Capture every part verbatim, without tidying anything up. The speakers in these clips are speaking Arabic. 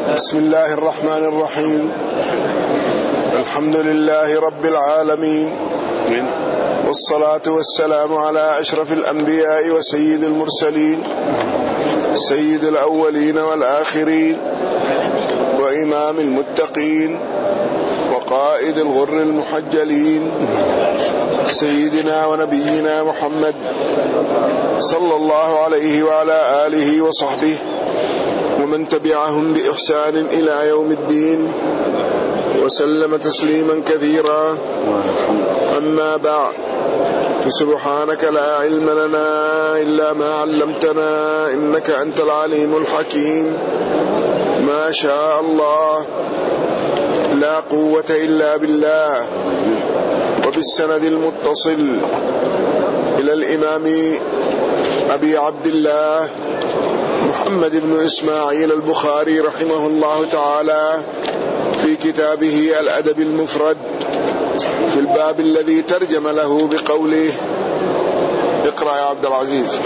بسم الله الرحمن الرحيم. الحمد لله رب العالمين، والصلاة والسلام على أشرف الأنبياء وسيد المرسلين، سيد الأولين والآخرين، وإمام المتقين، وقائد الغر المحجلين، سيدنا ونبينا محمد صلى الله عليه وعلى آله وصحبه ومن تبعهم بإحسان إلى يوم الدين، وسلم تسليما كثيرا. أما بعد، فسبحانك لا علم لنا إلا ما علمتنا إنك أنت العليم الحكيم. ما شاء الله لا قوة إلا بالله. وبالسند المتصل إلى الإمام أبي عبد الله محمد بن إسماعيل البخاري رحمه الله تعالى في كتابه الأدب المفرد في الباب الذي ترجم له بقوله: اقرأ يا عبد العزيز.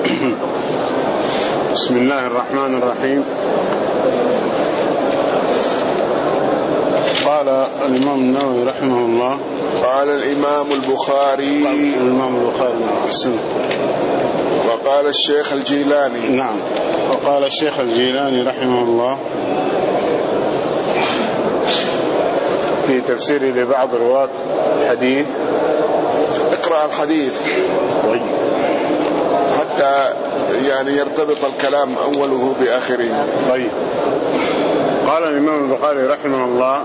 بسم الله الرحمن الرحيم. قال الإمام النووي رحمه الله، قال الإمام البخاري الإمام البخاري أحسن، وقال الشيخ الجيلاني، نعم، وقال الشيخ الجيلاني رحمه الله في تفسيره لبعض رواة الحديث. اقرأ الحديث حتى يعني يرتبط الكلام أوله بآخره. طيب. قال الإمام البخاري رحمه الله: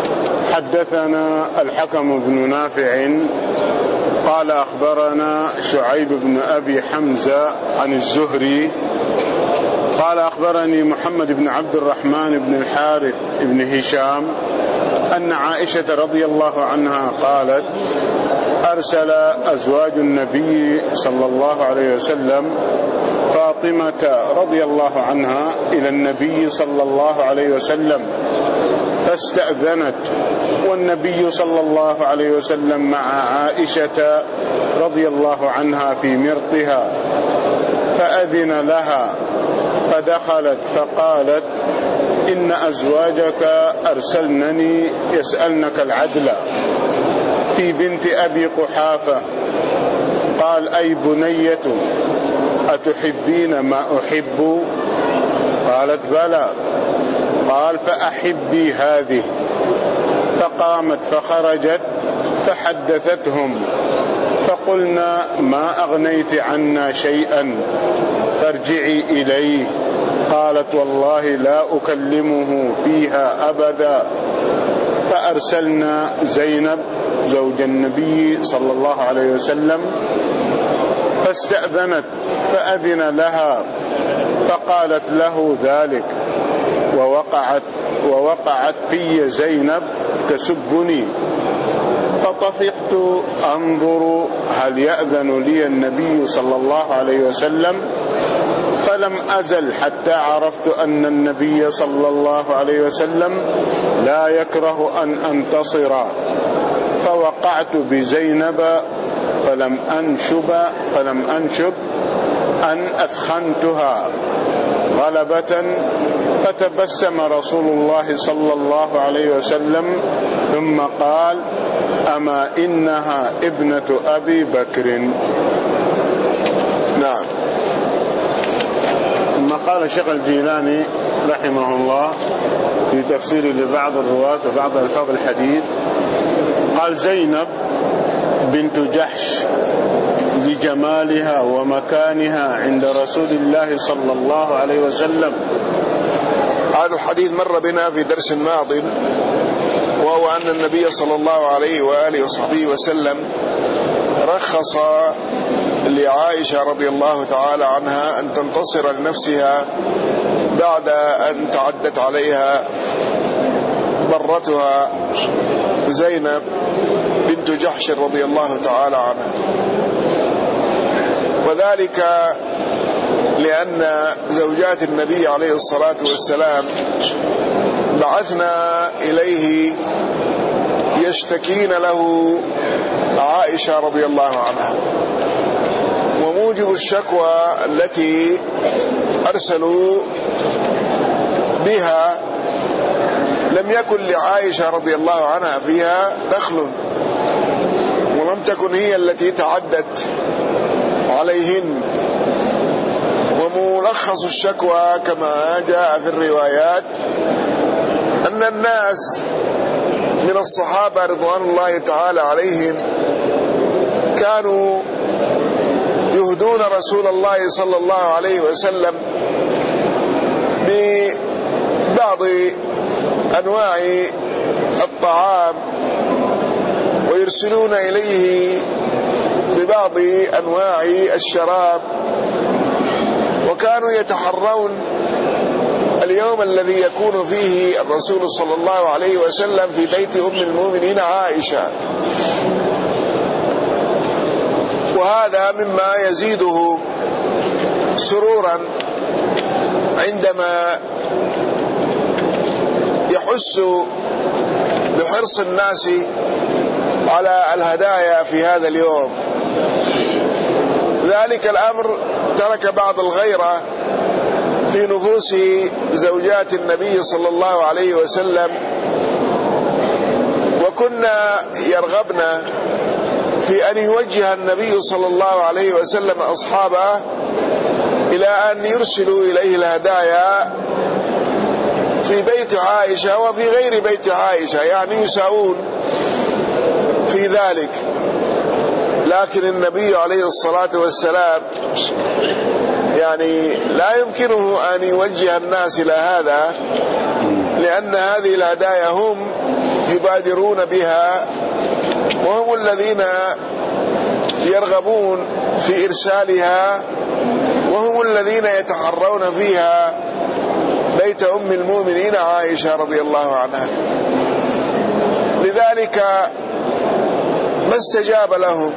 حدثنا الحكم بن نافع قال أخبرنا شعيب بن أبي حمزة عن الزهري قال أخبرني محمد بن عبد الرحمن بن الحارث بن هشام أن عائشة رضي الله عنها قالت: أرسل أزواج النبي صلى الله عليه وسلم فاطمة رضي الله عنها إلى النبي صلى الله عليه وسلم فاستأذنت، والنبي صلى الله عليه وسلم مع عائشة رضي الله عنها في مرطها، فأذن لها فدخلت فقالت: إن أزواجك أرسلنني يسألنك العدل في بنت أبي قحافة. قال: أي بنية، أتحبين ما أحب؟ قالت: بلى. قال: فأحبي هذه. فقامت فخرجت فحدثتهم، فقلنا: ما أغنيت عنا شيئا، فارجعي إليه. قالت: والله لا أكلمه فيها أبدا. فأرسلنا زينب زوج النبي صلى الله عليه وسلم فاستأذنت فأذن لها، فقالت له ذلك، ووقعت ووقعت في زينب تسبني، فطفقت أنظر هل يأذن لي النبي صلى الله عليه وسلم، فلم أزل حتى عرفت أن النبي صلى الله عليه وسلم لا يكره أن أنتصر، فوقعت بزينب فلم أنشب فلم أنشب أن أثخنتها غلبة، فتبسم رسول الله صلى الله عليه وسلم ثم قال: أما إنها ابنة أبي بكر. نعم. ثم قال الشيخ الجيلاني رحمه الله في تفسير لبعض الرواة وبعض ألفاظ الحديث، قال: زينب بنت جحش لجمالها ومكانها عند رسول الله صلى الله عليه وسلم. هذا الحديث مر بنا في درس ماض، وهو أن النبي صلى الله عليه وآله وصحبه وسلم رخص لعائشة رضي الله تعالى عنها أن تنتصر لنفسها بعد أن تعدت عليها برتها زينب بنت جحش رضي الله تعالى عنها، وذلك لأن زوجات النبي عليه الصلاة والسلام بعثنا إليه يشتكين له عائشة رضي الله عنها، وموجب الشكوى التي أرسلوا بها لم يكن لعائشة رضي الله عنها فيها دخل، ولم تكن هي التي تعدت عليهن. وملخص الشكوى كما جاء في الروايات أن الناس من الصحابة رضوان الله تعالى عليهم كانوا يهدون رسول الله صلى الله عليه وسلم ببعض أنواع الطعام ويرسلون إليه ببعض أنواع الشراب، وكانوا يتحرون اليوم الذي يكون فيه الرسول صلى الله عليه وسلم في بيت أم المؤمنين عائشة. وهذا مما يزيده سرورا عندما يحس بحرص الناس على الهدايا في هذا اليوم. ذلك الأمر ترك بعض الغيرة في نفوس زوجات النبي صلى الله عليه وسلم، وكنا يرغبن في أن يوجه النبي صلى الله عليه وسلم أصحابه إلى أن يرسلوا إليه الهدايا في بيت عائشة وفي غير بيت عائشة، يعني يساوون في ذلك. لكن النبي عليه الصلاة والسلام يعني لا يمكنه أن يوجه الناس إلى هذا، لأن هذه الهدايا هم يبادرون بها، وهم الذين يرغبون في إرسالها، وهم الذين يتحرون فيها بيت أم المؤمنين عائشة رضي الله عنها. لذلك ما استجاب لهم.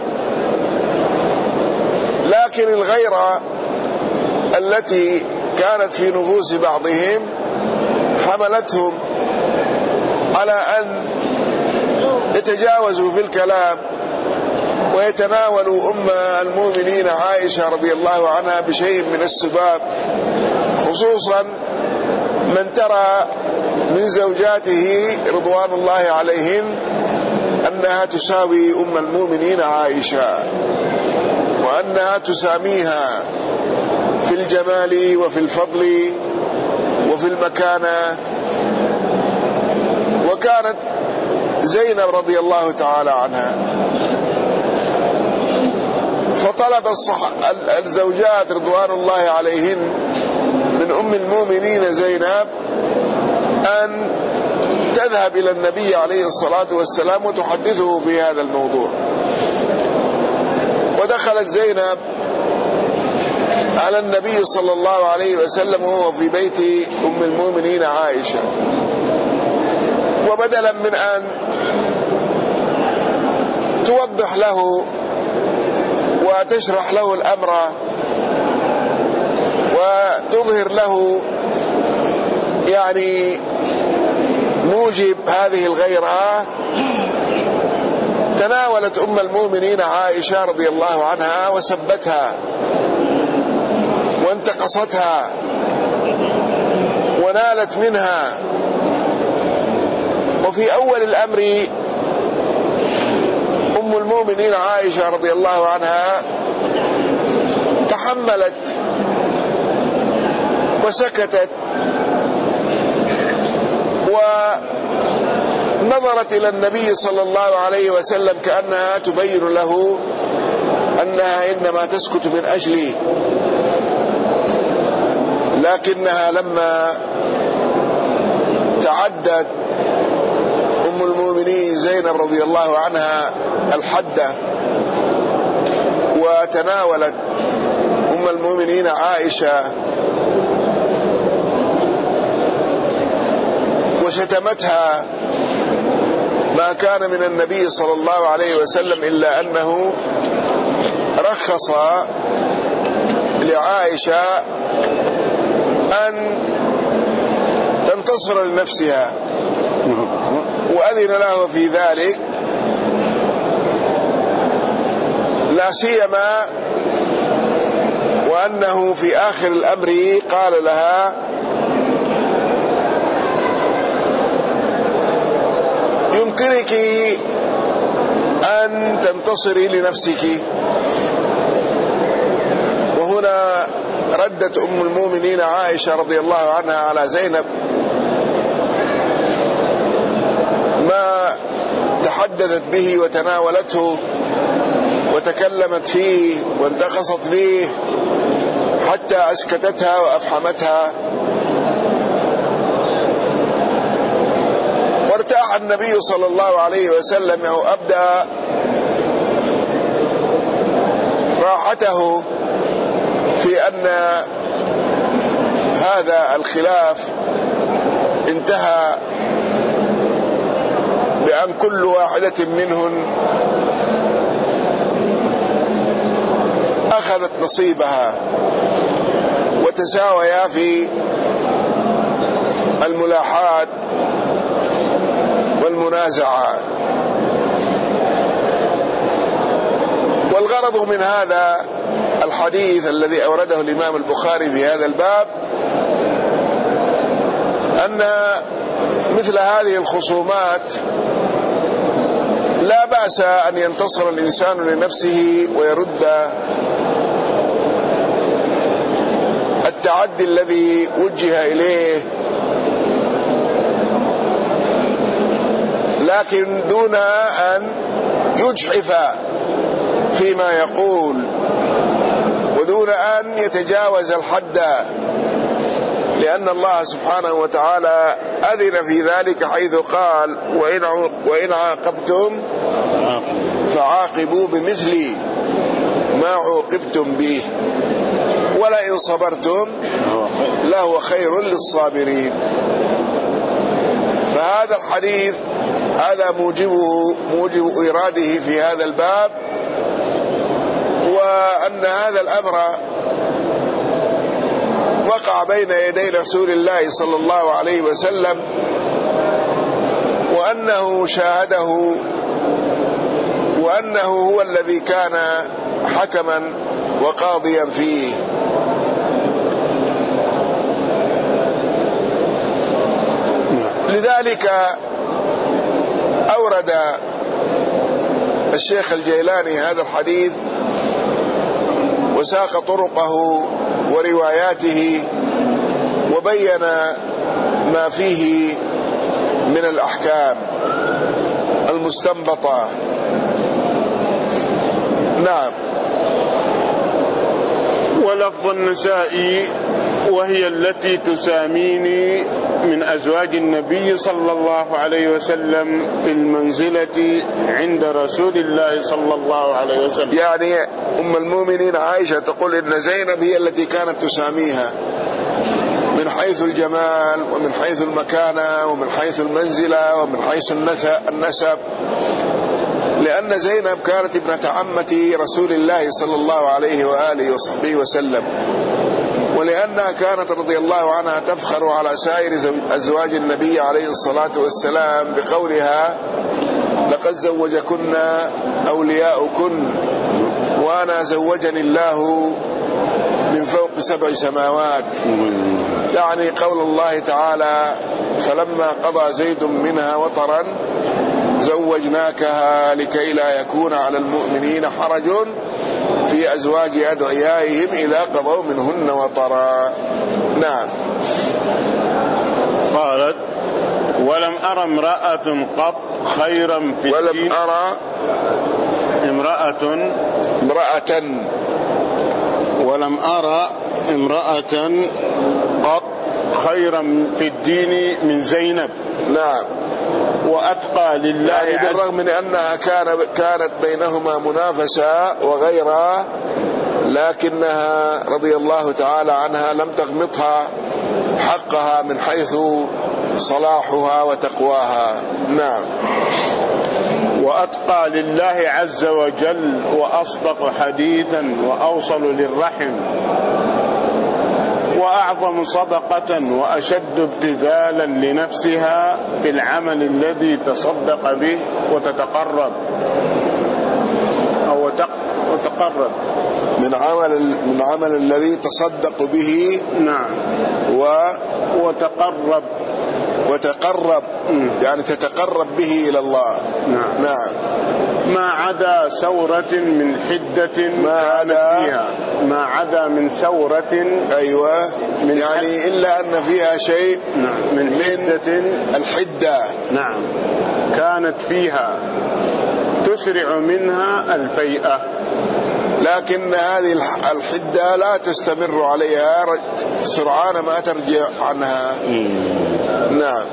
لكن الغيرة التي كانت في نفوس بعضهم حملتهم على أن يتجاوزوا في الكلام ويتناولوا أم المؤمنين عائشة رضي الله عنها بشيء من السباب، خصوصا من ترى من زوجاته رضوان الله عليهن أنها تساوي أم المؤمنين عائشة، وأنها تساميها في الجمال وفي الفضل وفي المكانة. وكانت زينب رضي الله تعالى عنها، فطلب الصح... الزوجات رضوان الله عليهن من أم المؤمنين زينب أن تذهب إلى النبي عليه الصلاة والسلام وتحدثه في هذا الموضوع. ودخلت زينب على النبي صلى الله عليه وسلم وهو في بيت أم المؤمنين عائشة، وبدلا من أن توضح له وتشرح له الأمر وتظهر له يعني موجب هذه الغيرة، تناولت أم المؤمنين عائشة رضي الله عنها وسبتها وانتقصتها ونالت منها. وفي أول الأمر أم المؤمنين عائشة رضي الله عنها تحملت وسكتت ونظرت إلى النبي صلى الله عليه وسلم كأنها تبين له أنها إنما تسكت من أجله. لكنها لما تعدت أم المؤمنين زينب رضي الله عنها الحد وتناولت أم المؤمنين عائشة وشتمتها، ما كان من النبي صلى الله عليه وسلم إلا أنه رخص لعائشة أن تنتصر لنفسها وأذن له في ذلك، لا سيما وأنه في آخر الأمر قال لها يمكنك أن تنتصري لنفسك. وهنا ردت أم المؤمنين عائشة رضي الله عنها على زينب ما تحدثت به وتناولته وتكلمت فيه وانتقصت به حتى أسكتتها وأفحمتها. وارتاح النبي صلى الله عليه وسلم أو أبدأ راحته في أن هذا الخلاف انتهى بأن كل واحدة منهن أخذت نصيبها وتساويا في الملاحات والمنازعة. والغرض من هذا الحديث الذي أورده الإمام البخاري في هذا الباب أن مثل هذه الخصومات لا بأس أن ينتصر الإنسان لنفسه ويرد التعدي الذي وجه إليه، لكن دون أن يجحف فيما يقول ودون أن يتجاوز الحد، لأن الله سبحانه وتعالى أذن في ذلك حيث قال وإن عاقبتم فعاقبوا بمثل ما عوقبتم به ولئن صبرتم لهو خير للصابرين. فهذا الحديث هذا موجبه موجب إراده في هذا الباب، وأن هذا الأمر وقع بين يدي رسول الله صلى الله عليه وسلم، وأنه شاهده، وأنه هو الذي كان حكما وقاضيا فيه. لذلك أورد الشيخ الجيلاني هذا الحديث وساق طرقه ورواياته وبين ما فيه من الأحكام المستنبطة. نعم. ولفظ النسائي وهي التي تساميني من أزواج النبي صلى الله عليه وسلم في المنزلة عند رسول الله صلى الله عليه وسلم. يعني أم المؤمنين عائشة تقول إن زينب هي التي كانت تساميها من حيث الجمال ومن حيث المكانة ومن حيث المنزلة ومن حيث النسب، لأن زينب كانت ابنة عمة رسول الله صلى الله عليه وآله وصحبه وسلم، ولأنها كانت رضي الله عنها تفخر على سائر أزواج النبي عليه الصلاة والسلام بقولها لقد زوجكن أولياؤكن وأنا زوجني الله من فوق سبع سماوات، يعني قول الله تعالى فلما قضى زيد منها وطرا زوجناكها لكي لا يكون على المؤمنين حرج في أزواج أدعيائهم إذا قضوا منهن وطرا. نعم. قالت ولم أرى امرأة قط خيرا في ولم الدين أرى امرأة امرأة ولم أرى امرأة قط خيرا في الدين من زينب. نعم. وأتقى لله، يعني بالرغم من أنها كان كانت بينهما منافسة وغيرها، لكنها رضي الله تعالى عنها لم تغمطها حقها من حيث صلاحها وتقواها. نعم. وأتقى لله عز وجل وأصدق حديثا وأوصل للرحم وأعظم صدقة وأشد ابتذالا لنفسها في العمل الذي تصدق به وتتقرب أو وتقرب من عمل من عمل الذي تصدق به. نعم. و وتقرب وتقرب يعني تتقرب به إلى الله. نعم. نعم. ما عدا سورة من حدة ما عدا فيها ما عدا من سورة أيوة من يعني إلا أن فيها شيء نعم من حدة الحدة نعم كانت فيها تسرع منها الفيئة، لكن هذه الحدة لا تستمر عليها سرعان ما ترجع عنها. نعم.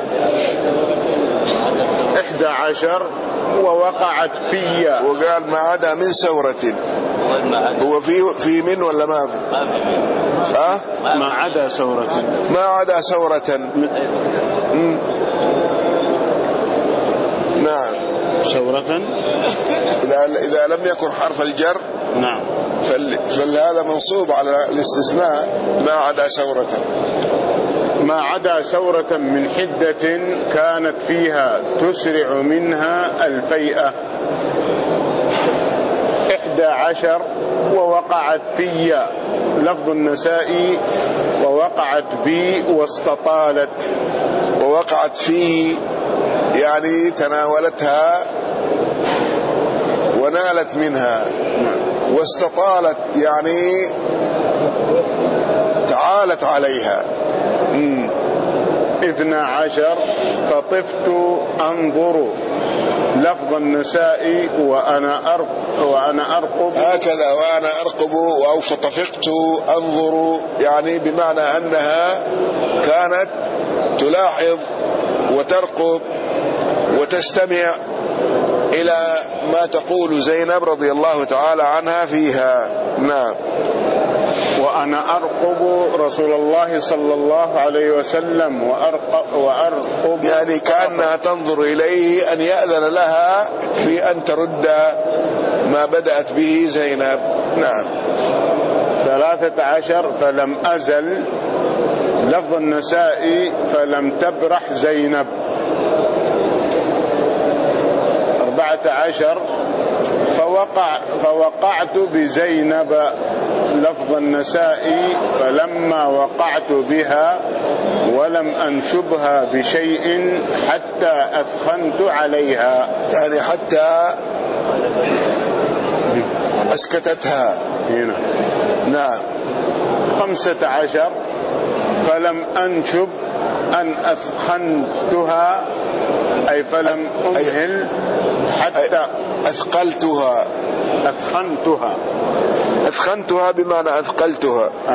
إحدى عشر ووقعت في، وقال ما عدا من سورة، هو في في من ولا ما في؟ ها؟ ما عدا سورة، ما عدا سورة. نعم. سورة إذا إذا لم يكن حرف الجر نعم فهذا منصوب على الاستثناء ما عدا سورة. ما عدا سورة من حدة كانت فيها تسرع منها الفيئة. إحدى عشر ووقعت في، لفظ النسائي ووقعت بي واستطالت. ووقعت في يعني تناولتها ونالت منها، واستطالت يعني تعالت عليها. مم. اثنى عشر فطفت أنظر، لفظ النسائي وأنا أرقب وأنا أرقب هكذا وأنا أرقب، أو فطفقت أنظر يعني بمعنى أنها كانت تلاحظ وترقب وتستمع إلى ما تقول زينب رضي الله تعالى عنها فيها. نعم. وأنا أرقب رسول الله صلى الله عليه وسلم وأرقب, وأرقب يعني كأنها تنظر إليه أن يأذن لها في أن ترد ما بدأت به زينب. نعم. ثلاثة عشر فلم أزل، لفظ النسائي فلم تبرح زينب. أربعة عشر فوقع فوقعت بزينب، لفظ النسائي فلما وقعت بها ولم أنشبها بشيء حتى أثخنت عليها، يعني حتى أسكتتها هنا. نعم. خمسة عشر فلم أنشب أن أثخنتها، أي فلم أمهل حتى أثقلتها. أثخنتها أثخنتها بمعنى أثقلتها. أه.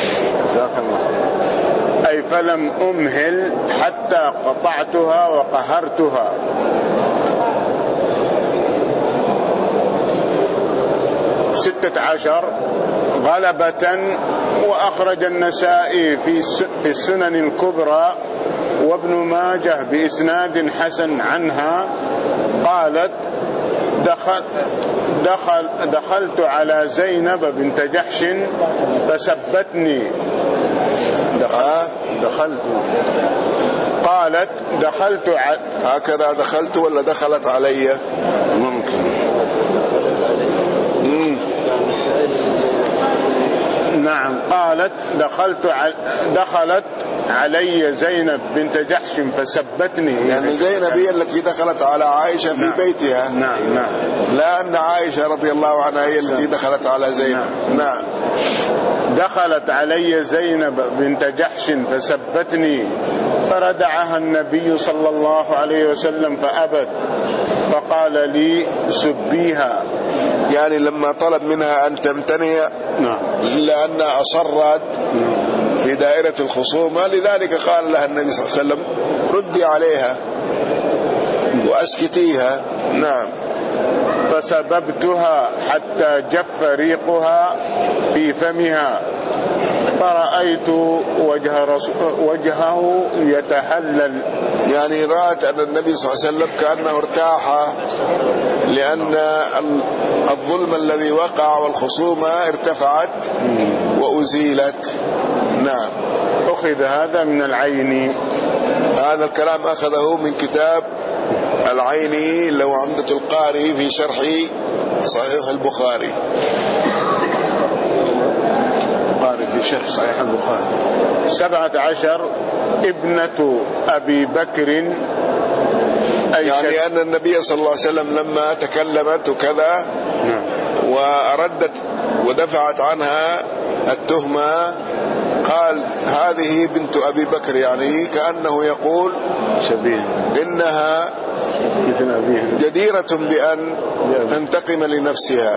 أي فلم أمهل حتى قطعتها وقهرتها. ستة عشر غلبة، وأخرج النسائي في في السنن الكبرى وابن ماجه بإسناد حسن عنها قالت دخل دخل دخلت على زينب بنت جحش فسبتني. دخلت, دخلت قالت دخلت ع... هكذا دخلت ولا دخلت علي؟ ممكن. مم. نعم. قالت دخلت ع... دخلت علي زينب بنت جحش فسبتني، يعني زينب هي التي دخلت على عائشة في نعم. بيتها. نعم نعم. لا أن عائشة رضي الله عنها هي التي دخلت على زينب. نعم. نعم. دخلت علي زينب بنت جحش فسبتني فردعها النبي صلى الله عليه وسلم فأبت، فقال لي سبيها، يعني لما طلب منها أن تمتنع إلا أنها أصرت في دائرة الخصومة، لذلك قال لها النبي صلى الله عليه وسلم ردي عليها وأسكتيها. نعم. فسببتها حتى جف ريقها في فمها، فرأيت وجه رسول وجهه يتهلل، يعني رأت أن النبي صلى الله عليه وسلم كأنه ارتاح لأن الظلم الذي وقع والخصومة ارتفعت وأزيلت. نعم. أخذ هذا من العيني، هذا الكلام أخذه من كتاب العيني اللي هو عمدة القاري في شرح صحيح البخاري. قاري في شرح صحيح البخاري. سبعة عشر ابنة أبي بكر أي يعني أن النبي صلى الله عليه وسلم لما تكلمت وكذا وأردت ودفعت عنها التهمة قال هذه بنت أبي بكر، يعني كأنه يقول شبيه إنها جديرة بأن تنتقم لنفسها.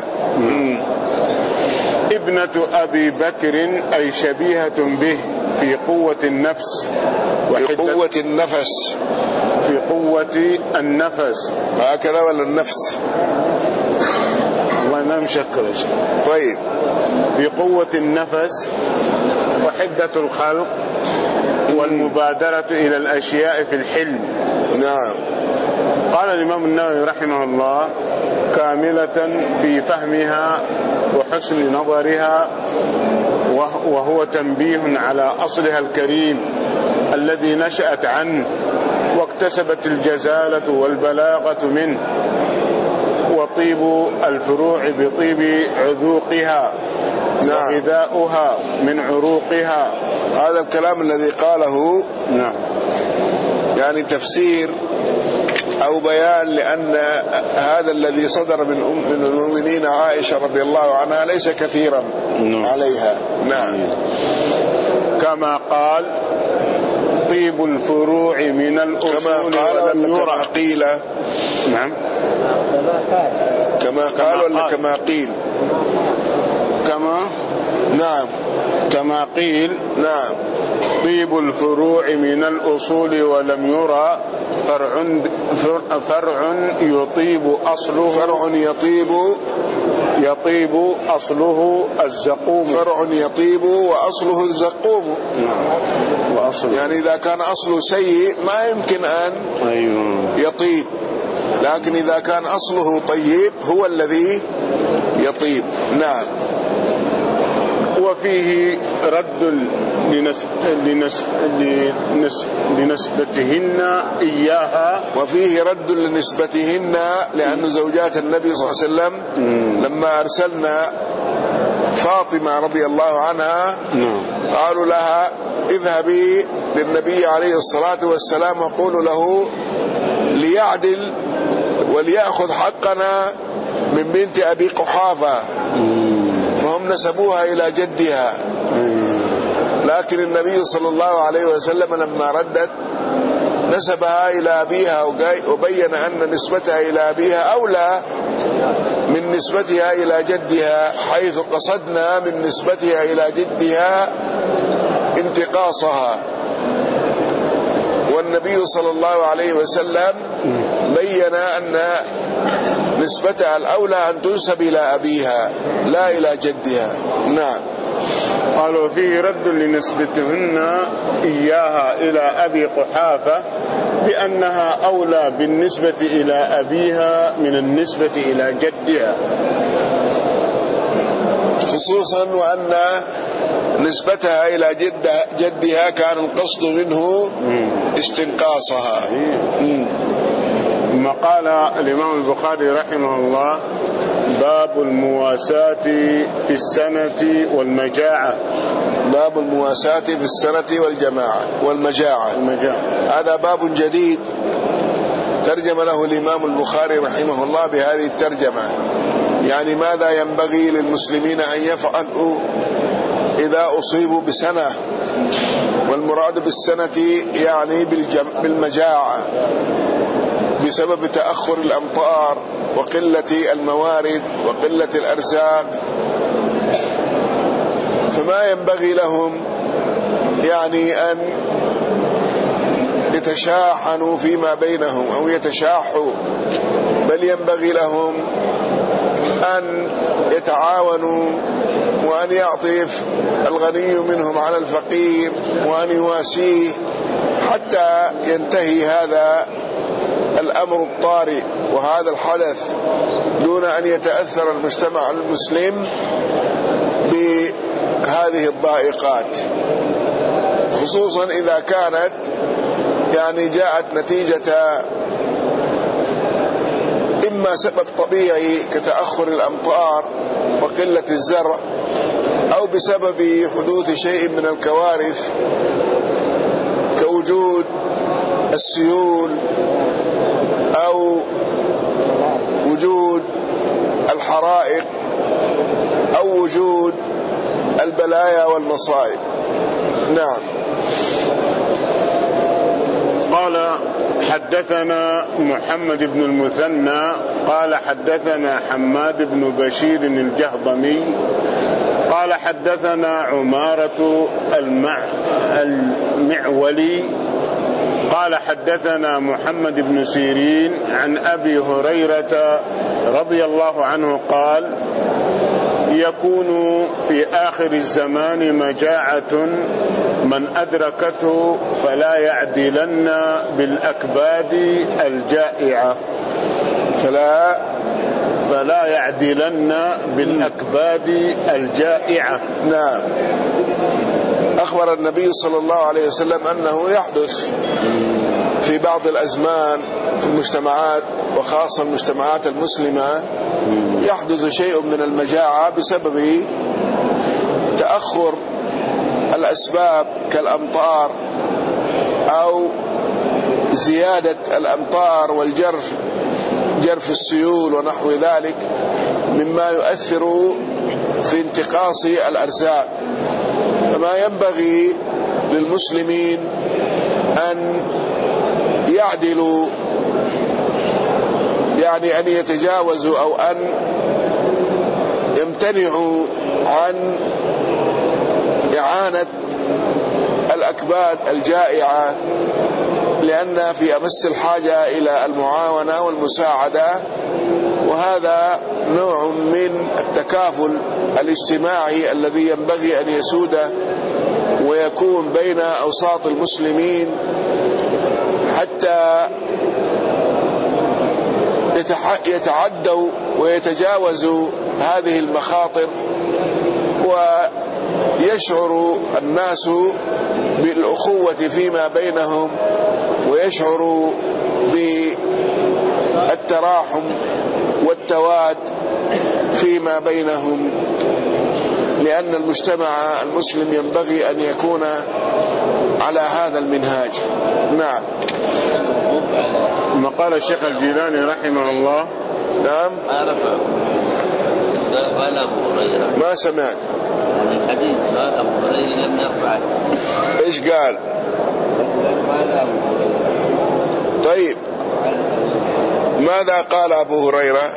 ابنة أبي بكر أي شبيهة به في قوة النفس في قوة النفس في قوة النفس هكذا ولا النفس؟ والله ما مشكل. طيب. في قوة النفس وحدة الخلق والمبادرة إلى الأشياء في الحلم. نعم. قال الإمام النووي رحمه الله كاملة في فهمها وحسن نظرها، وهو تنبيه على أصلها الكريم الذي نشأت عنه واكتسبت الجزالة والبلاغة منه، وطيب الفروع بطيب عذوقها وغذاؤها من عروقها. هذا الكلام الذي قاله نعم يعني تفسير أو بيان لأن هذا الذي صدر من أم من المؤمنين عائشة رضي الله عنها ليس كثيرا عليها. نعم. كما قال طيب الفروع من الأصول كما قال ولا كما قيل؟ نعم كما قال ولا كما قيل؟ كما نعم كما قيل. نعم. طيب الفروع من الأصول ولم يرى فرع فرع يطيب أصله فرع يطيب يطيب أصله الزقوم فرع يطيب وأصله الزقوم. وأصل يعني إذا كان أصله سيء ما يمكن أن يطيب، لكن إذا كان أصله طيب هو الذي يطيب. نعم. وفيه رد لنس... لنس... لنس... لنسبتهن إياها وفيه رد لنسبتهن لأن زوجات النبي صلى الله عليه وسلم لما أرسلنا فاطمة رضي الله عنها قالوا لها اذهبي للنبي عليه الصلاة والسلام وقولوا له ليعدل وليأخذ حقنا من بنت أبي قحافة، فهم نسبوها إلى جدها. لكن النبي صلى الله عليه وسلم لما ردت نسبها إلى أبيها وبين أن نسبتها إلى أبيها أولى من نسبتها إلى جدها، حيث قصدنا من نسبتها إلى جدها انتقاصها، والنبي صلى الله عليه وسلم بين أن نسبتها الأولى أن تنسب إلى أبيها لا إلى جدها. نعم. قالوا فيه رد لنسبتهن إياها إلى أبي قحافة بأنها أولى بالنسبة إلى أبيها من النسبة إلى جدها، خصوصا وأن نسبتها إلى جد جدها كان القصد منه استنقاصها. ثم قال الإمام البخاري رحمه الله باب المواساة في السنة والمجاعة. باب المواساة في السنة والجماعة والمجاعة. المجاعة. هذا باب جديد ترجم له الإمام البخاري رحمه الله بهذه الترجمة، يعني ماذا ينبغي للمسلمين أن يفعلوا إذا أصيبوا بسنة، والمراد بالسنة يعني بالمجاعة بسبب تأخر الأمطار وقلة الموارد وقلة الأرزاق. فما ينبغي لهم يعني أن يتشاحنوا فيما بينهم أو يتشاحوا، بل ينبغي لهم أن يتعاونوا وأن يعطف الغني منهم على الفقير وأن يواسيه حتى ينتهي هذا الأمر الطارئ وهذا الحدث دون أن يتأثر المجتمع المسلم بهذه الضائقات، خصوصا إذا كانت يعني جاءت نتيجة إما سبب طبيعي كتأخر الأمطار وقلة الزرع، أو بسبب حدوث شيء من الكوارث كوجود السيول أو وجود الحرائق أو وجود البلايا والمصائب. نعم. قال حدثنا محمد بن المثنى قال حدثنا حماد بن بشير الجهضمي قال حدثنا عمارة المع... المعولي قال حدثنا محمد بن سيرين عن أبي هريرة رضي الله عنه قال يكون في آخر الزمان مجاعة من أدركته فلا يعدلن بالأكباد الجائعة فلا فلا يعدلن بالأكباد الجائعة. نعم. أخبر النبي صلى الله عليه وسلم أنه يحدث في بعض الأزمان في المجتمعات وخاصة المجتمعات المسلمة يحدث شيء من المجاعة بسبب تأخر الأسباب كالأمطار أو زيادة الأمطار والجرف جرف السيول ونحو ذلك مما يؤثر في انتقاص الأرزاق. فما ينبغي للمسلمين أن يعدلوا يعني أن يتجاوزوا أو أن يمتنعوا عن إعانة الأكباد الجائعة لأن في أمس الحاجة إلى المعاونة والمساعدة، وهذا نوع من التكافل الاجتماعي الذي ينبغي أن يسود ويكون بين أوساط المسلمين حتى يتعدوا ويتجاوزوا هذه المخاطر ويشعر الناس بالأخوة فيما بينهم ويشعر بالتراحم والتواد فيما بينهم، لأن المجتمع المسلم ينبغي أن يكون على هذا المنهاج. نعم. ما قال الشيخ الجيلاني رحمه الله. نعم. ما رفع قال أبو هريرة ما سمعت الحديث قال أبو هريرة لم يرفع. إيش قال؟ طيب ماذا قال أبو هريرة؟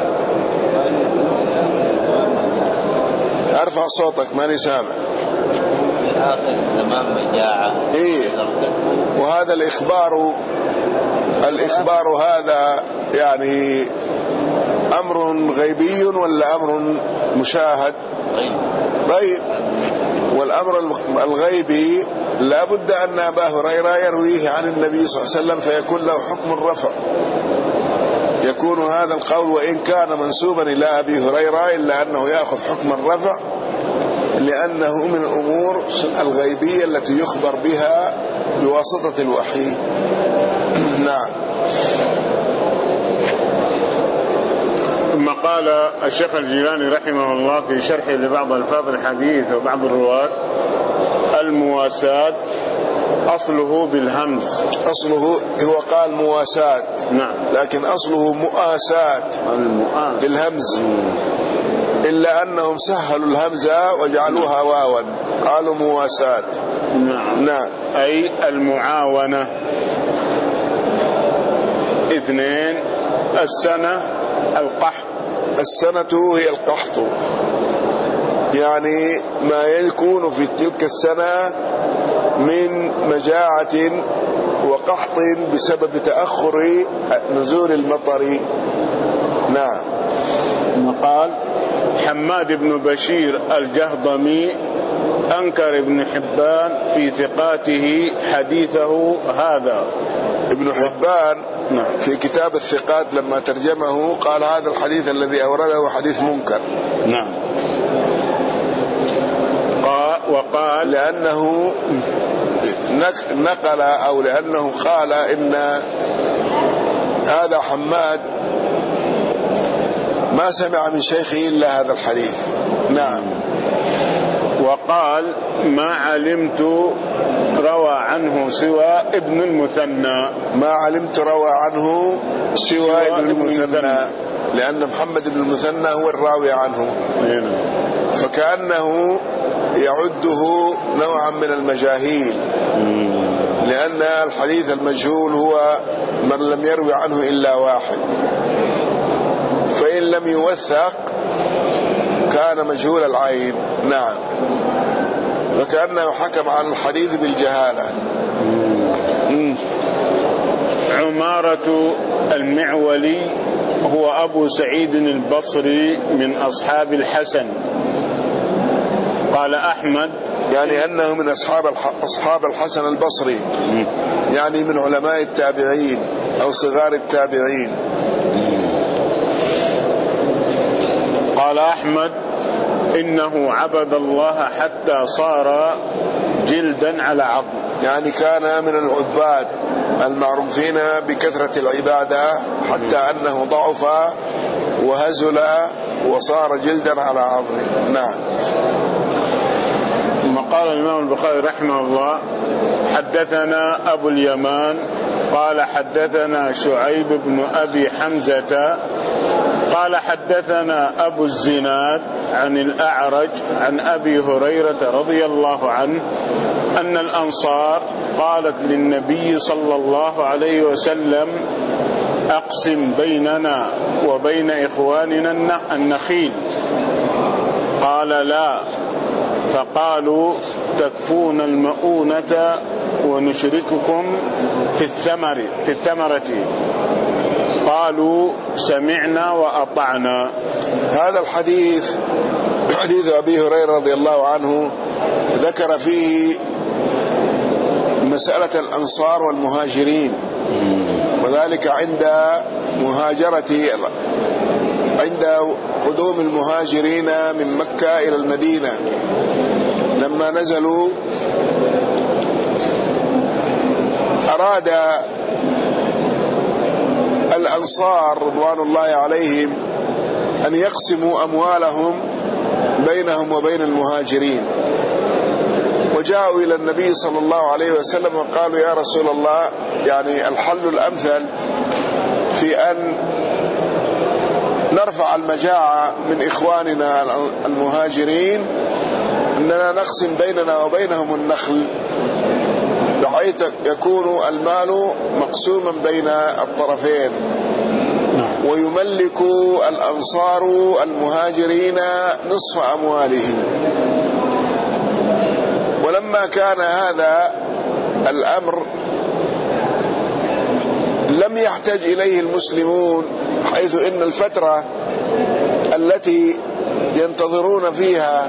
أرفع صوتك ماني سامع. في آخر الزمان مجاعة. إيه. وهذا الإخبار الإخبار هذا يعني أمر غيبي ولا أمر مشاهد؟ غيب. طيب والأمر الغيبي لا بد أن أبا هريرة يرويه عن النبي صلى الله عليه وسلم فيكون له حكم الرفع. يكون هذا القول وإن كان منسوبا إلى أبي هريرة إلا أنه يأخذ حكم الرفع لأنه من الأمور الغيبية التي يخبر بها بواسطة الوحي. نعم. ثم قال الشيخ الجيلاني رحمه الله في شرحه لبعض ألفاظ الحديث وبعض الرواة المواساة أصله بالهمز. أصله هو قال مواساة. نعم. لكن أصله مؤاساة بالهمز إلا أنهم سهلوا الهمزة وجعلوها واوا قالوا مواساة. نعم. نعم. أي المعاونة. اثنين السنة القحط. السنة هي القحط يعني ما يكون في تلك السنة من مجاعة وقحط بسبب تأخر نزول المطر. نعم. قال حماد بن بشير الجهضمي أنكر ابن حبان في ثقاته حديثه هذا. ابن حبان نعم. في كتاب الثقات لما ترجمه قال هذا الحديث الذي أورده حديث منكر. نعم. وقال لأنه نقل أو لأنه قال إن هذا حماد ما سمع من شيخه إلا هذا الحديث. نعم. وقال ما علمت روى عنه سوى ابن المثنى. ما علمت روى عنه سوى, سوى ابن المثنى، لأن محمد بن المثنى هو الراوي عنه، فكأنه يعده نوعا من المجاهيل، لأن الحديث المجهول هو من لم يروي عنه إلا واحد، فإن لم يوثق كان مجهول العين. نعم، فكأنه حكم على الحديث بالجهالة. عمارة المعولي هو أبو سعيد البصري من أصحاب الحسن. قال أحمد يعني أنه من أصحاب أصحاب الحسن البصري، يعني من علماء التابعين أو صغار التابعين. قال أحمد إنه عبد الله حتى صار جلدا على عظم، يعني كان من العباد المعروفين بكثرة العبادة حتى أنه ضعف وهزل وصار جلدا على عظم. نعم. ثم قال الإمام البخاري رحمه الله حدثنا أبو اليمان قال حدثنا شعيب بن أبي حمزة قال حدثنا أبو الزناد عن الأعرج عن أبي هريرة رضي الله عنه أن الأنصار قالت للنبي صلى الله عليه وسلم أقسم بيننا وبين إخواننا النخيل، قال لا، فقالوا تكفون المؤونة ونشرككم في الثمر في الثمرة، قالوا سمعنا وأطعنا. هذا الحديث حديث أبي هريرة رضي الله عنه ذكر فيه مسألة الأنصار والمهاجرين، وذلك عند مهاجرة عند قدوم المهاجرين من مكة إلى المدينة، لما نزلوا أراد الأنصار رضوان الله عليهم أن يقسموا أموالهم بينهم وبين المهاجرين، وجاءوا إلى النبي صلى الله عليه وسلم وقالوا يا رسول الله، يعني الحل الأمثل في أن نرفع المجاعة من إخواننا المهاجرين أننا نقسم بيننا وبينهم النخل، بحيث يكون المال مقسوما بين الطرفين، ويملك الأنصار المهاجرين نصف أموالهم. ولما كان هذا الأمر لم يحتج إليه المسلمون، حيث إن الفترة التي ينتظرون فيها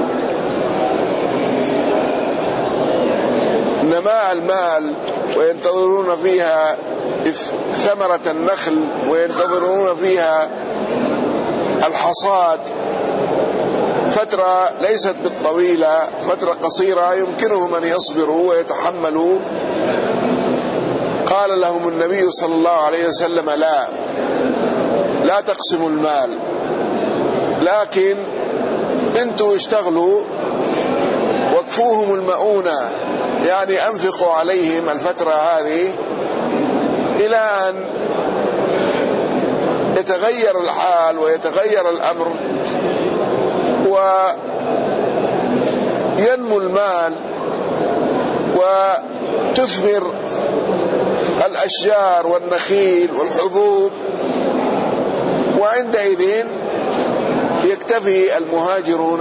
نماء المال وينتظرون فيها ثمرة النخل وينتظرون فيها الحصاد، فترة ليست بالطويلة، فترة قصيرة يمكنهم أن يصبروا ويتحملوا. قال لهم النبي صلى الله عليه وسلم لا لا تقسموا المال، لكن انتوا اشتغلوا واكفوهم المؤونة، يعني أنفقوا عليهم الفترة هذه إلى أن يتغير الحال ويتغير الأمر وينمو المال وتثمر الأشجار والنخيل والحبوب، وعندئذ يكتفي المهاجرون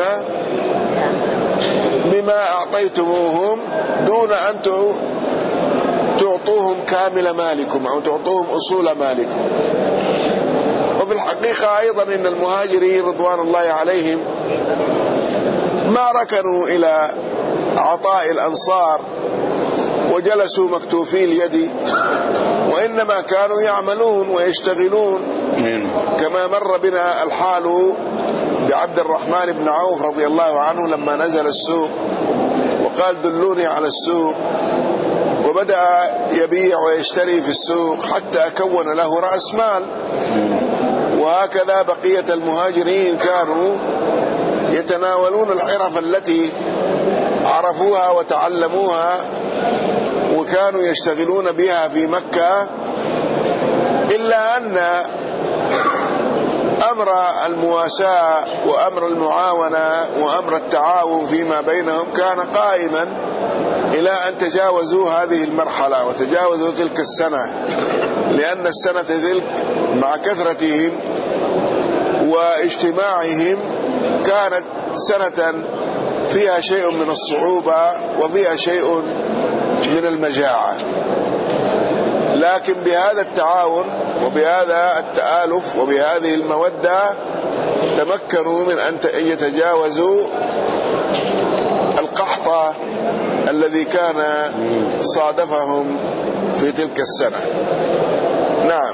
بما أعطيتموهم دون أن تعطوهم كامل مالكم أو تعطوهم أصول مالكم. وفي الحقيقة أيضا إن المهاجرين رضوان الله عليهم ما ركنوا إلى عطاء الأنصار وجلسوا مكتوفي اليد، وإنما كانوا يعملون ويشتغلون، كما مر بنا الحال بعبد الرحمن بن عوف رضي الله عنه لما نزل السوق وقال دلوني على السوق، وبدأ يبيع ويشتري في السوق حتى كون له رأس مال. وهكذا بقية المهاجرين كانوا يتناولون الحرف التي عرفوها وتعلموها وكانوا يشتغلون بها في مكة، إلا أن أمر المواساة وأمر المعاونة وأمر التعاون فيما بينهم كان قائما إلى أن تجاوزوا هذه المرحلة وتجاوزوا تلك السنة، لأن السنة تلك مع كثرتهم واجتماعهم كانت سنة فيها شيء من الصعوبة وفيها شيء من المجاعة. لكن بهذا التعاون وبهذا التآلف وبهذه المودة تمكنوا من أن يتجاوزوا القحط الذي كان صادفهم في تلك السنة. نعم.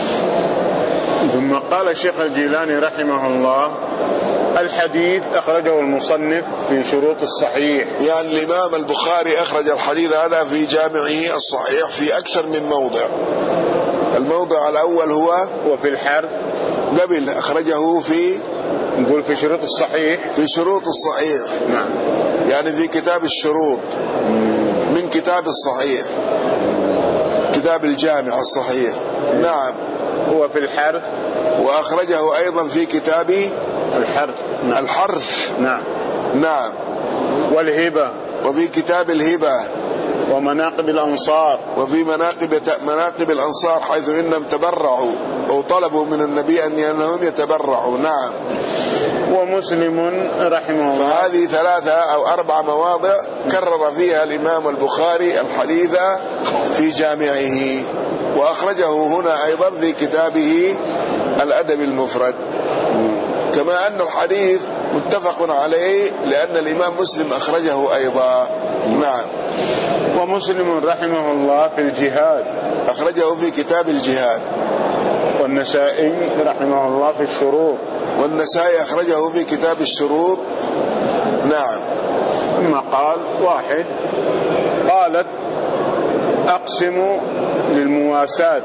ثم قال الشيخ الجيلاني رحمه الله: الحديث أخرجه المصنف في شروط الصحيح. يعني الإمام البخاري أخرج الحديث هذا في جامعه الصحيح في أكثر من موضع. الموضع الأول هو وفي الحرث، قبل أخرجه في نقول في شروط الصحيح، في شروط الصحيح. نعم، يعني في كتاب الشروط من كتاب الصحيح، كتاب الجامع الصحيح. نعم. هو في الحرث، وأخرجه أيضا في كتاب الحرث. نعم. الحرث. نعم. نعم. والهبة، وفي كتاب الهبة، ومناقب الأنصار، وفي مناقب مناقب الأنصار حيث إنهم تبرعوا أو طلبوا من النبي أنهم يتبرعوا. نعم. ومسلم رحمه الله. فهذه ثلاثة أو أربع مواضع كرر فيها الإمام البخاري الحديث في جامعه، وأخرجه هنا أيضا في كتابه الأدب المفرد، كما أن الحديث متفق عليه لأن الإمام مسلم أخرجه أيضا. نعم. ومسلم رحمه الله في الجهاد، أخرجه في كتاب الجهاد. والنسائي رحمه الله في الشروط، والنسائي أخرجه في كتاب الشروط. نعم. ثم قال: واحد، قالت: أقسم للمواساة،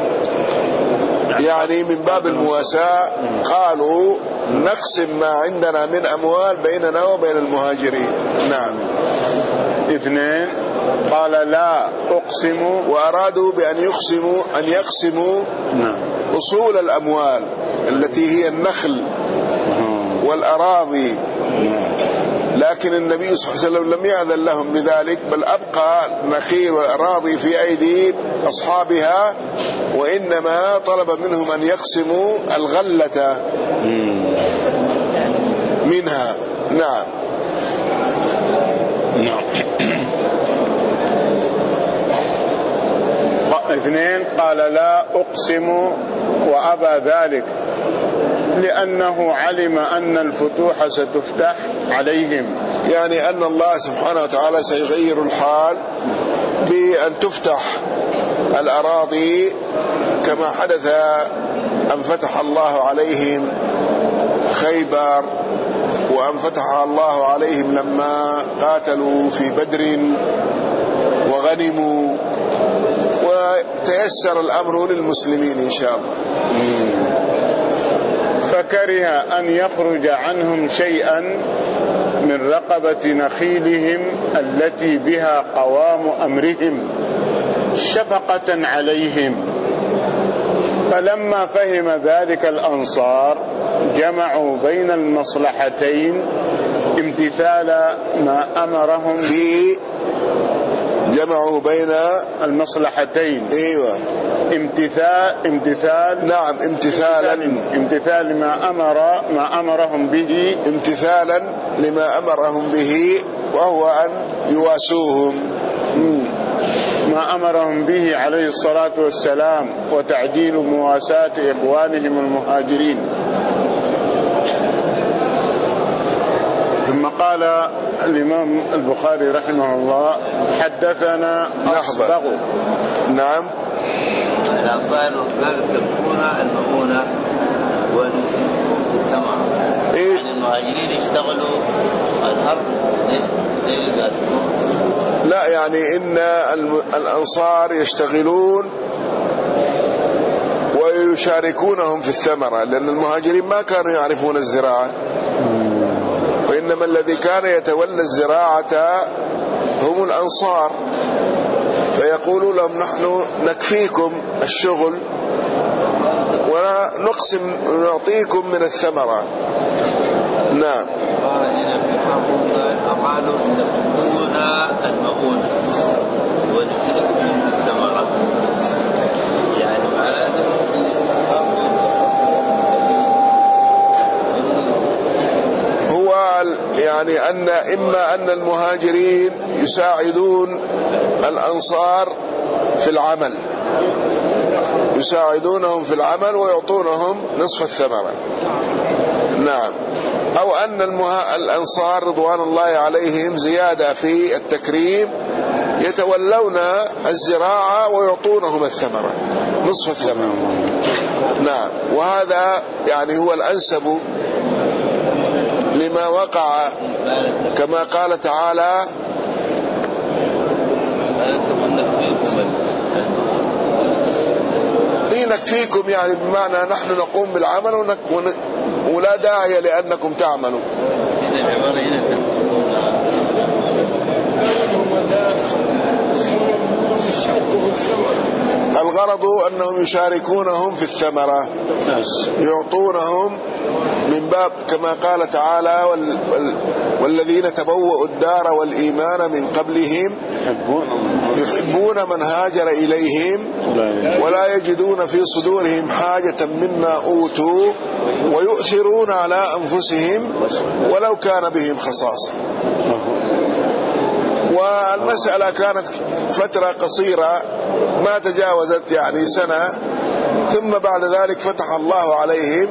يعني من باب المواساة قالوا نقسم ما عندنا من أموال بيننا وبين المهاجرين. نعم. اثنين، قال: لا أقسم، وأرادوا بأن يقسموا أن يقسموا نعم أصول الأموال التي هي النخل والأراضي، لكن النبي صلى الله عليه وسلم لم يأذن لهم بذلك، بل أبقى النخيل والأراضي في أيدي أصحابها، وإنما طلب منهم أن يقسموا الغلة منها. نعم. نعم. اثنين، قال: لا أقسم، وأبى ذلك لأنه علم أن الفتوح ستفتح عليهم، يعني أن الله سبحانه وتعالى سيغير الحال بأن تفتح الأراضي كما حدث أن فتح الله عليهم خيبر، وأن فتح الله عليهم لما قاتلوا في بدر وغنموا، وتيسر الأمر للمسلمين إن شاء الله. فكره أن يخرج عنهم شيئا من رقبة نخيلهم التي بها قوام أمرهم شفقة عليهم. فلما فهم ذلك الأنصار جمعوا بين المصلحتين امتثال ما أمرهم في جمعوا بين المصلحتين. ايوه. امتثال امتثال نعم امتثالا امتثال ما امر ما امرهم به امتثالا لما امرهم به، وهو ان يواسوهم ما امرهم به عليه الصلاة والسلام، وتعجيل مواساة اخوانهم المهاجرين. ثم قال الإمام البخاري رحمه الله: حدثنا أصبغ. نعم. الأنصار قال تكون المؤونة ونسيبهم في الثمرة. إيه؟ يعني المهاجرين يشتغلوا الأرض زي اللي لا، يعني إن الأنصار يشتغلون ويشاركونهم في الثمرة، لأن المهاجرين ما كانوا يعرفون الزراعة، وإنما الذي كان يتولى الزراعة هم الأنصار، فيقول لهم نحن نكفيكم الشغل ونقسم نعطيكم من الثمرة. نعم. أقالوا تكفون المؤونة وندخلكم من الثمرة، يعني على هو يعني أن إما أن المهاجرين يساعدون الأنصار في العمل، يساعدونهم في العمل ويعطونهم نصف الثمرة. نعم. أو أن المها... الأنصار رضوان الله عليهم زيادة في التكريم يتولون الزراعة ويعطونهم الثمرة نصف الثمرة. نعم. وهذا يعني هو الأنسب لما وقع، كما قال تعالى إيه نكفيكم، يعني بمعنى نحن نقوم بالعمل ونك... ون... ولا داعي لأنكم تعملوا. الغرض أنهم يشاركونهم في الثمرة، يعطونهم من باب كما قال تعالى وال... وال... والذين تبوأوا الدار والإيمان من قبلهم يحبون من هاجر إليهم ولا يجدون في صدورهم حاجة مما أوتوا ويؤثرون على أنفسهم ولو كان بهم خصاصة. والمسألة كانت فترة قصيرة ما تجاوزت يعني سنة، ثم بعد ذلك فتح الله عليهم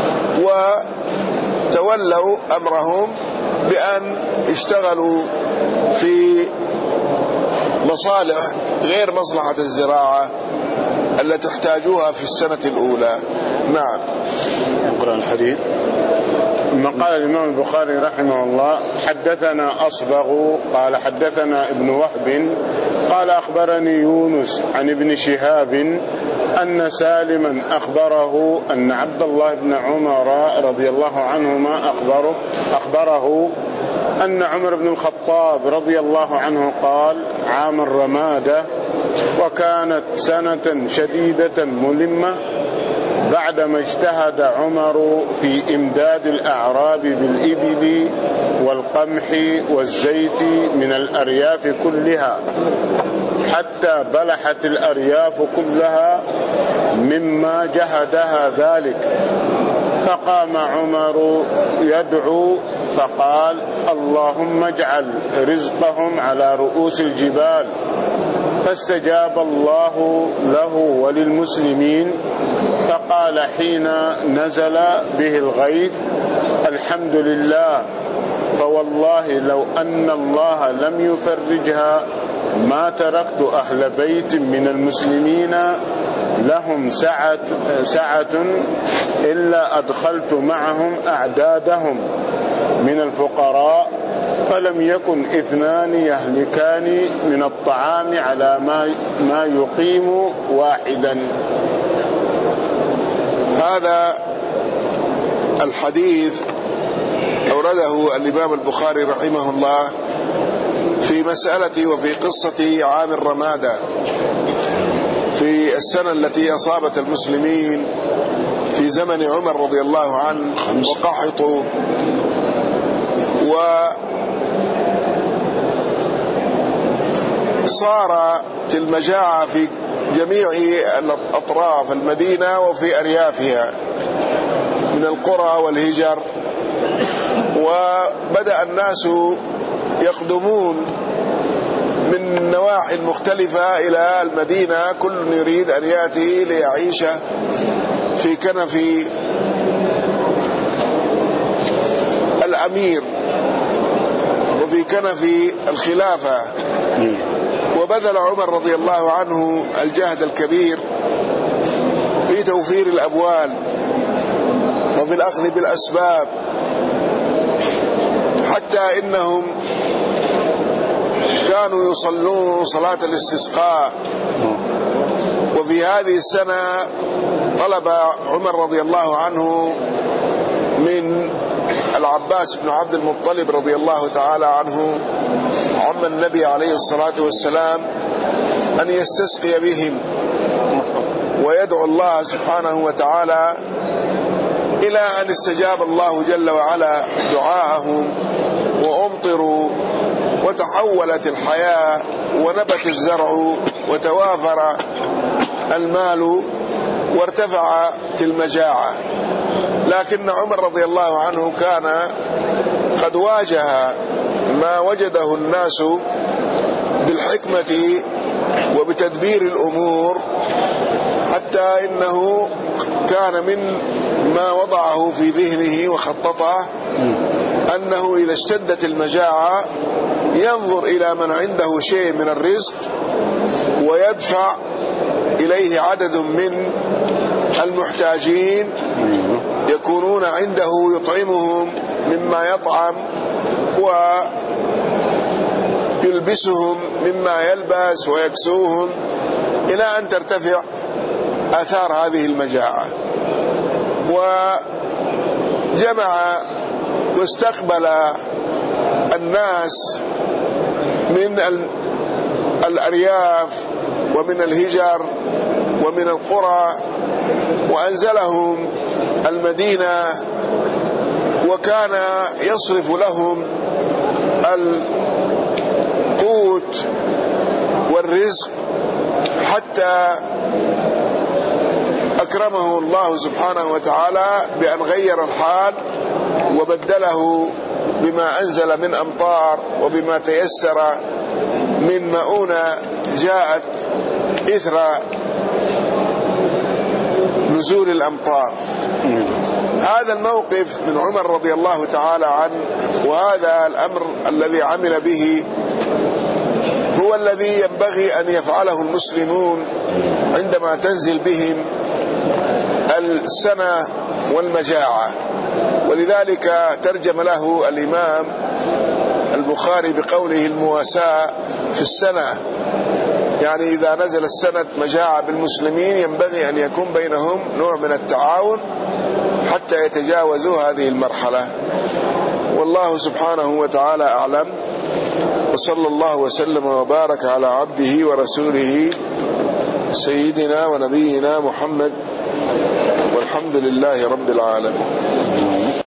وتولوا أمرهم بأن اشتغلوا في مصالح غير مصلحة الزراعة التي تحتاجوها في السنة الأولى. نعم. نقرأ الحديث. ثم قال الإمام البخاري رحمه الله: حدثنا أصبغ قال حدثنا ابن وهب قال أخبرني يونس عن ابن شهاب أن سالما أخبره أن عبد الله بن عمر رضي الله عنهما أخبره, أخبره أن عمر بن الخطاب رضي الله عنه قال: عام الرمادة وكانت سنة شديدة ملمة بعدما اجتهد عمر في إمداد الأعراب بالإبل والقمح والزيت من الأرياف كلها حتى بلحت الأرياف كلها مما جهدها ذلك، فقام عمر يدعو فقال: اللهم اجعل رزقهم على رؤوس الجبال، فاستجاب الله له وللمسلمين، فقال حين نزل به الغيث: الحمد لله، فوالله لو أن الله لم يفرجها ما تركت أهل بيت من المسلمين لهم سعة, سعة إلا أدخلت معهم أعدادهم من الفقراء، فلم يكن اثنان يهلكان من الطعام على ما, ما يقيم واحدا. هذا الحديث أورده الإمام البخاري رحمه الله في مسألة وفي قصة عام الرمادة في السنة التي أصابت المسلمين في زمن عمر رضي الله عنه وقحطوا، وصارت المجاعة في جميع أطراف المدينة وفي أريافها من القرى والهجر، وبدأ الناس يقدمون من النواحي المختلفة إلى المدينة، كل يريد أن يأتي ليعيش في كنف الأمير وفي كنف الخلافة. وبذل عمر رضي الله عنه الجهد الكبير في توفير الأموال وفي الأخذ بالأسباب، حتى إنهم كانوا يصلون صلاة الاستسقاء. وفي هذه السنة طلب عمر رضي الله عنه من العباس بن عبد المطلب رضي الله تعالى عنه عم النبي عليه الصلاة والسلام أن يستسقي بهم ويدعو الله سبحانه وتعالى، إلى أن استجاب الله جل وعلا دعاءهم وأمطروا وتحولت الحياة ونبت الزرع وتوافر المال وارتفعت المجاعة. لكن عمر رضي الله عنه كان قد واجه ما وجده الناس بالحكمة وبتدبير الأمور، حتى إنه كان من ما وضعه في ذهنه وخططه أنه إذا اشتدت المجاعة ينظر إلى من عنده شيء من الرزق ويدفع إليه عدد من المحتاجين يكونون عنده يطعمهم مما يطعم ويلبسهم مما يلبس ويكسوهم، إلى أن ترتفع آثار هذه المجاعة. وجمع واستقبل الناس من الأرياف ومن الهجر ومن القرى وأنزلهم المدينة، وكان يصرف لهم القوت والرزق حتى أكرمه الله سبحانه وتعالى بأن غير الحال وبدله بما أنزل من أمطار وبما تيسر من مؤونة جاءت إثر نزول الأمطار. هذا الموقف من عمر رضي الله تعالى عنه، وهذا الأمر الذي عمل به هو الذي ينبغي أن يفعله المسلمون عندما تنزل بهم السنة والمجاعة. ولذلك ترجم له الإمام البخاري بقوله المواساة في السنة، يعني إذا نزل السنة مجاعة بالمسلمين ينبغي أن يكون بينهم نوع من التعاون حتى يتجاوزوا هذه المرحلة. والله سبحانه وتعالى أعلم، وصلى الله وسلم وبارك على عبده ورسوله سيدنا ونبينا محمد، والحمد لله رب العالمين.